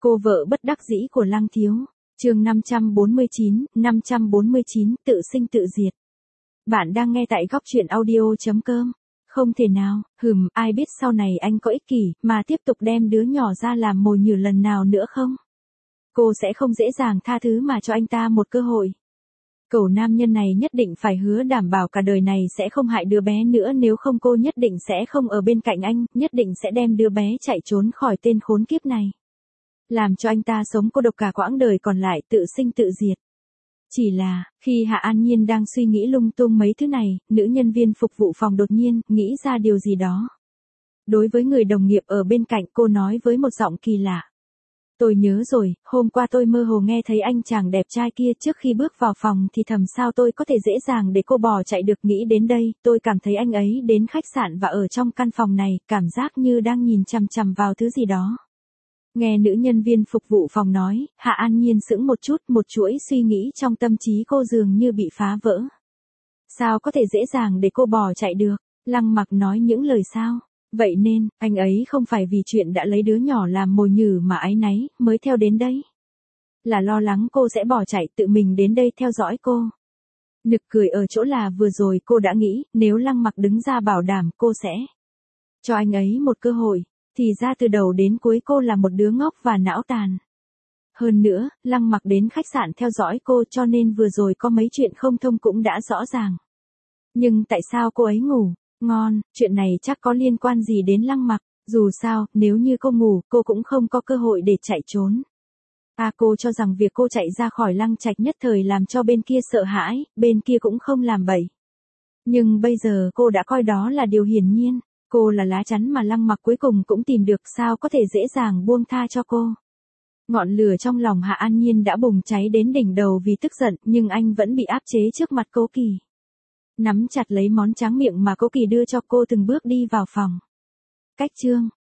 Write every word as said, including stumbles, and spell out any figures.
Cô vợ bất đắc dĩ của Lăng Thiếu. Chương năm trăm bốn mươi chín, năm trăm bốn mươi chín, tự sinh tự diệt. Bạn đang nghe tại góc truyện audio chấm com. Không thể nào, hừm, ai biết sau này anh có ích kỷ mà tiếp tục đem đứa nhỏ ra làm mồi nhử lần nào nữa không? Cô sẽ không dễ dàng tha thứ mà cho anh ta một cơ hội. Cậu nam nhân này nhất định phải hứa đảm bảo cả đời này sẽ không hại đứa bé nữa, nếu không cô nhất định sẽ không ở bên cạnh anh, nhất định sẽ đem đứa bé chạy trốn khỏi tên khốn kiếp này. Làm cho anh ta sống cô độc cả quãng đời còn lại, tự sinh tự diệt. Chỉ là, khi Hạ An Nhiên đang suy nghĩ lung tung mấy thứ này, nữ nhân viên phục vụ phòng đột nhiên nghĩ ra điều gì đó. Đối với người đồng nghiệp ở bên cạnh, cô nói với một giọng kỳ lạ. Tôi nhớ rồi, hôm qua tôi mơ hồ nghe thấy anh chàng đẹp trai kia trước khi bước vào phòng thì thầm sao tôi có thể dễ dàng để cô bỏ chạy được. Nghĩ đến đây, tôi cảm thấy anh ấy đến khách sạn và ở trong căn phòng này, cảm giác như đang nhìn chằm chằm vào thứ gì đó. Nghe nữ nhân viên phục vụ phòng nói, Hạ An Nhiên sững một chút, một chuỗi suy nghĩ trong tâm trí cô dường như bị phá vỡ. Sao có thể dễ dàng để cô bỏ chạy được? Lăng Mặc nói những lời sao? Vậy nên, anh ấy không phải vì chuyện đã lấy đứa nhỏ làm mồi nhử mà áy náy, mới theo đến đây. Là lo lắng cô sẽ bỏ chạy, tự mình đến đây theo dõi cô. Nực cười ở chỗ là vừa rồi cô đã nghĩ, nếu Lăng Mặc đứng ra bảo đảm cô sẽ cho anh ấy một cơ hội, thì ra từ đầu đến cuối cô là một đứa ngốc và não tàn. Hơn nữa, Lăng Mặc đến khách sạn theo dõi cô cho nên vừa rồi có mấy chuyện không thông cũng đã rõ ràng. Nhưng tại sao cô ấy ngủ ngon, chuyện này chắc có liên quan gì đến Lăng Mặc, dù sao, nếu như cô ngủ, cô cũng không có cơ hội để chạy trốn. À, cô cho rằng việc cô chạy ra khỏi Lăng Trạch nhất thời làm cho bên kia sợ hãi, bên kia cũng không làm bậy. Nhưng bây giờ cô đã coi đó là điều hiển nhiên, cô là lá chắn mà Lăng Mặc cuối cùng cũng tìm được, sao có thể dễ dàng buông tha cho cô. Ngọn lửa trong lòng Hạ An Nhiên đã bùng cháy đến đỉnh đầu vì tức giận, nhưng anh vẫn bị áp chế trước mặt Cố Kỳ. Nắm chặt lấy món tráng miệng mà Cố Kỳ đưa cho cô, từng bước đi vào phòng. Cách chương